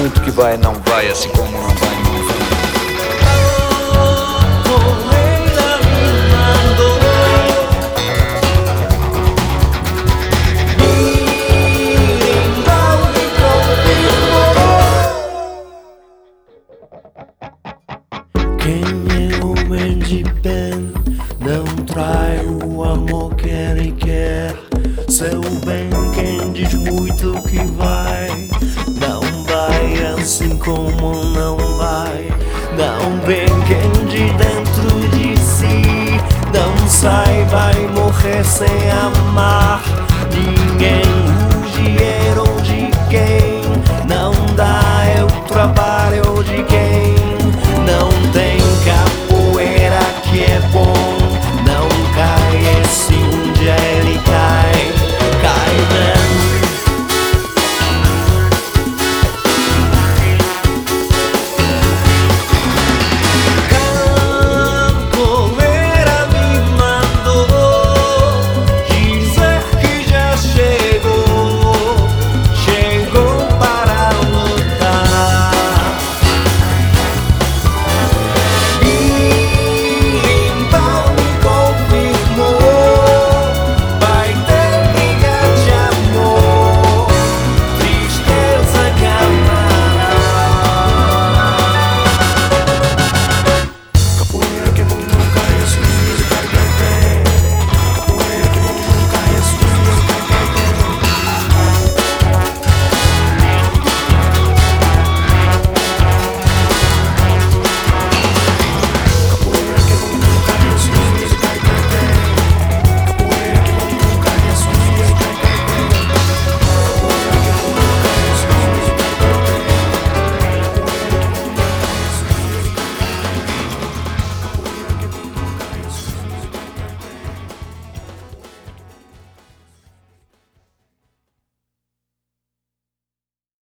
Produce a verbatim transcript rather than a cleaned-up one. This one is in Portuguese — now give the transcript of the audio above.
muito que vai, não vai, assim como não vai, não vai. Quem é homem de bem não trai o amor que ele quer. Seu bem, quem diz muito que vai, não vai, assim como não vai. Não vem quem de dentro de si não sai, vai morrer sem amar ninguém. O dinheiro